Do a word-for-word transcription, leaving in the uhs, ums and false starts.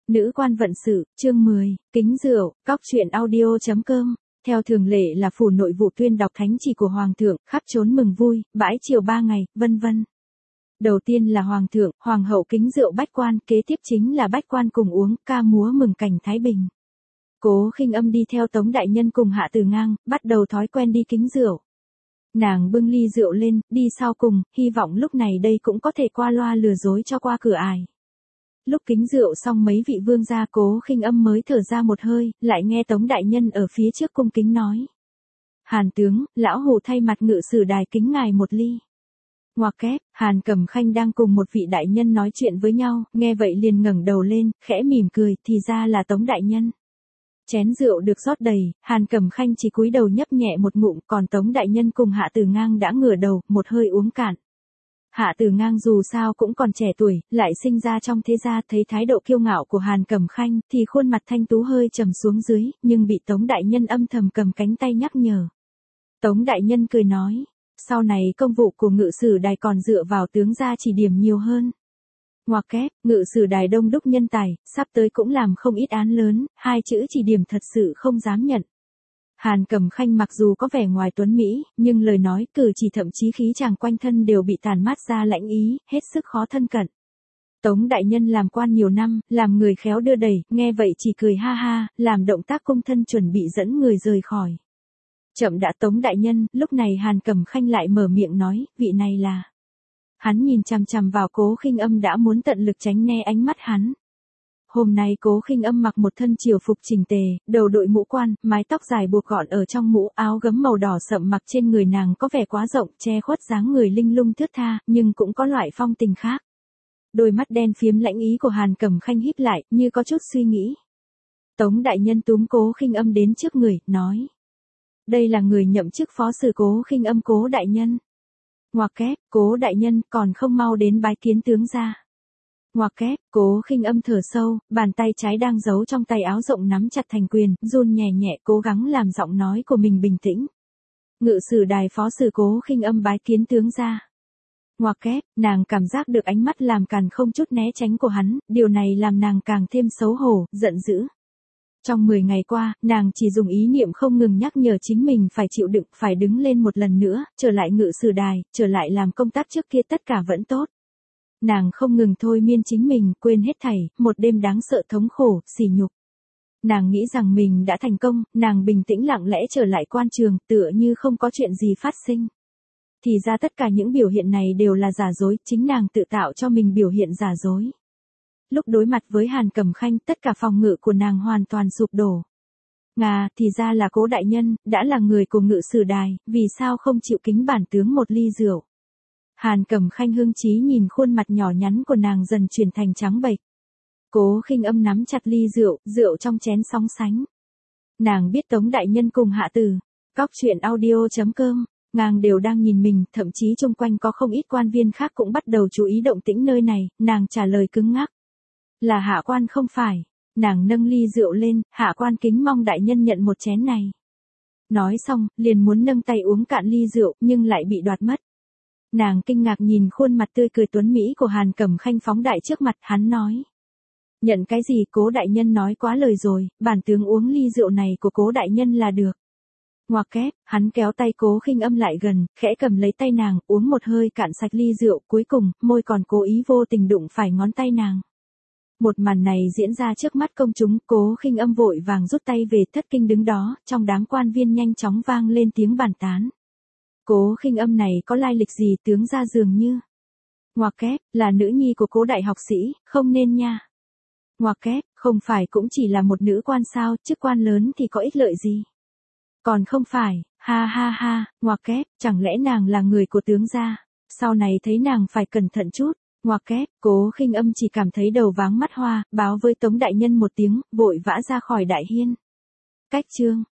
Nữ quan vận sự, chương mười, kính rượu, cóc truyện audio chấm com. Theo thường lệ là phủ nội vụ tuyên đọc thánh chỉ của Hoàng thượng, khắp trốn mừng vui, bãi triều ba ngày, vân vân. Đầu tiên là Hoàng thượng, Hoàng hậu kính rượu bách quan, kế tiếp chính là bách quan cùng uống, ca múa mừng cảnh Thái Bình. Cố Khinh Âm đi theo Tống đại nhân cùng Hạ Tử Ngang, bắt đầu thói quen đi kính rượu. Nàng bưng ly rượu lên, đi sau cùng, hy vọng lúc này đây cũng có thể qua loa lừa dối cho qua cửa ải. Lúc kính rượu xong mấy vị vương gia Cố Khinh Âm mới thở ra một hơi, lại nghe Tống đại nhân ở phía trước cung kính nói. Hàn tướng, lão hủ thay mặt ngự sử đài kính ngài một ly. Ngoặc kép, Hàn Cẩm Khanh đang cùng một vị đại nhân nói chuyện với nhau, nghe vậy liền ngẩng đầu lên, khẽ mỉm cười, thì ra là Tống đại nhân. Chén rượu được rót đầy, Hàn Cẩm Khanh chỉ cúi đầu nhấp nhẹ một ngụm, còn Tống đại nhân cùng Hạ Tử Ngang đã ngửa đầu, một hơi uống cạn. Hạ Tử Ngang dù sao cũng còn trẻ tuổi, lại sinh ra trong thế gia, thấy thái độ kiêu ngạo của Hàn Cẩm Khanh, thì khuôn mặt thanh tú hơi trầm xuống dưới, nhưng bị Tống đại nhân âm thầm cầm cánh tay nhắc nhở. Tống đại nhân cười nói, sau này công vụ của ngự sử đài còn dựa vào tướng gia chỉ điểm nhiều hơn. Ngoặc kép, ngự sử đài đông đúc nhân tài, sắp tới cũng làm không ít án lớn, hai chữ chỉ điểm thật sự không dám nhận. Hàn Cẩm Khanh mặc dù có vẻ ngoài tuấn Mỹ, nhưng lời nói cử chỉ thậm chí khí chàng quanh thân đều bị tàn mát ra lãnh ý, hết sức khó thân cận. Tống đại nhân làm quan nhiều năm, làm người khéo đưa đẩy, nghe vậy chỉ cười ha ha, làm động tác cung thân chuẩn bị dẫn người rời khỏi. Chậm đã Tống đại nhân, lúc này Hàn Cẩm Khanh lại mở miệng nói, vị này là. Hắn nhìn chằm chằm vào Cố Khinh Âm đã muốn tận lực tránh né ánh mắt hắn. Hôm nay Cố Khinh Âm mặc một thân triều phục chỉnh tề, đầu đội mũ quan, mái tóc dài buộc gọn ở trong mũ, áo gấm màu đỏ sậm mặc trên người nàng có vẻ quá rộng, che khuất dáng người linh lung thướt tha, nhưng cũng có loại phong tình khác. Đôi mắt đen phiếm lãnh ý của Hàn Cẩm Khanh híp lại, như có chút suy nghĩ. Tống đại nhân túm Cố Khinh Âm đến trước người, nói: "Đây là người nhậm chức phó sử Cố Khinh Âm Cố đại nhân." Ngoặc kép, Cố đại nhân, còn không mau đến bái kiến tướng gia. Ngoặc kép, Cố Khinh Âm thở sâu, bàn tay trái đang giấu trong tay áo rộng nắm chặt thành quyền, run nhẹ nhẹ, cố gắng làm giọng nói của mình bình tĩnh. Ngự sử đài phó sử Cố Khinh Âm bái kiến tướng gia. Ngoặc kép, nàng cảm giác được ánh mắt làm càn không chút né tránh của hắn, điều này làm nàng càng thêm xấu hổ, giận dữ. Trong mười ngày qua, nàng chỉ dùng ý niệm không ngừng nhắc nhở chính mình phải chịu đựng, phải đứng lên một lần nữa, trở lại ngự sử đài, trở lại làm công tác trước kia tất cả vẫn tốt. Nàng không ngừng thôi miên chính mình, quên hết thảy, một đêm đáng sợ thống khổ, sỉ nhục. Nàng nghĩ rằng mình đã thành công, nàng bình tĩnh lặng lẽ trở lại quan trường, tựa như không có chuyện gì phát sinh. Thì ra tất cả những biểu hiện này đều là giả dối, chính nàng tự tạo cho mình biểu hiện giả dối. Lúc đối mặt với Hàn Cẩm Khanh, tất cả phòng ngự của nàng hoàn toàn sụp đổ. Ngà, thì ra là Cố đại nhân, đã là người của ngự sử đài, vì sao không chịu kính bản tướng một ly rượu. Hàn Cẩm Khanh hưng trí nhìn khuôn mặt nhỏ nhắn của nàng dần chuyển thành trắng bệch. Cố Khinh Âm nắm chặt ly rượu, rượu trong chén sóng sánh. Nàng biết Tống đại nhân cùng Hạ Tử, cóc truyện audio chấm com, ngang đều đang nhìn mình, thậm chí xung quanh có không ít quan viên khác cũng bắt đầu chú ý động tĩnh nơi này, nàng trả lời cứng ngắc. Là Hạ quan không phải. Nàng nâng ly rượu lên, Hạ quan kính mong đại nhân nhận một chén này. Nói xong, liền muốn nâng tay uống cạn ly rượu, nhưng lại bị đoạt mất. Nàng kinh ngạc nhìn khuôn mặt tươi cười tuấn Mỹ của Hàn Cẩm Khanh phóng đại trước mặt, hắn nói. Nhận cái gì, Cố đại nhân nói quá lời rồi, bản tướng uống ly rượu này của Cố đại nhân là được. Ngoặc kép, hắn kéo tay Cố Khinh Âm lại gần, khẽ cầm lấy tay nàng, uống một hơi cạn sạch ly rượu, cuối cùng, môi còn cố ý vô tình đụng phải ngón tay nàng. Một màn này diễn ra trước mắt công chúng, Cố Khinh Âm vội vàng rút tay về, thất kinh đứng đó, trong đám quan viên nhanh chóng vang lên tiếng bàn tán. Cố Khinh Âm này có lai lịch gì, tướng gia dường như. Ngoặc kép, là nữ nhi của Cố đại học sĩ, không nên nha. Ngoặc kép, không phải cũng chỉ là một nữ quan sao, chức quan lớn thì có ích lợi gì. Còn không phải, ha ha ha, ngoặc kép, chẳng lẽ nàng là người của tướng gia, sau này thấy nàng phải cẩn thận chút. Ngoặc kép, Cố Khinh Âm chỉ cảm thấy đầu váng mắt hoa, báo với Tống đại nhân một tiếng, vội vã ra khỏi đại hiên. Cách chương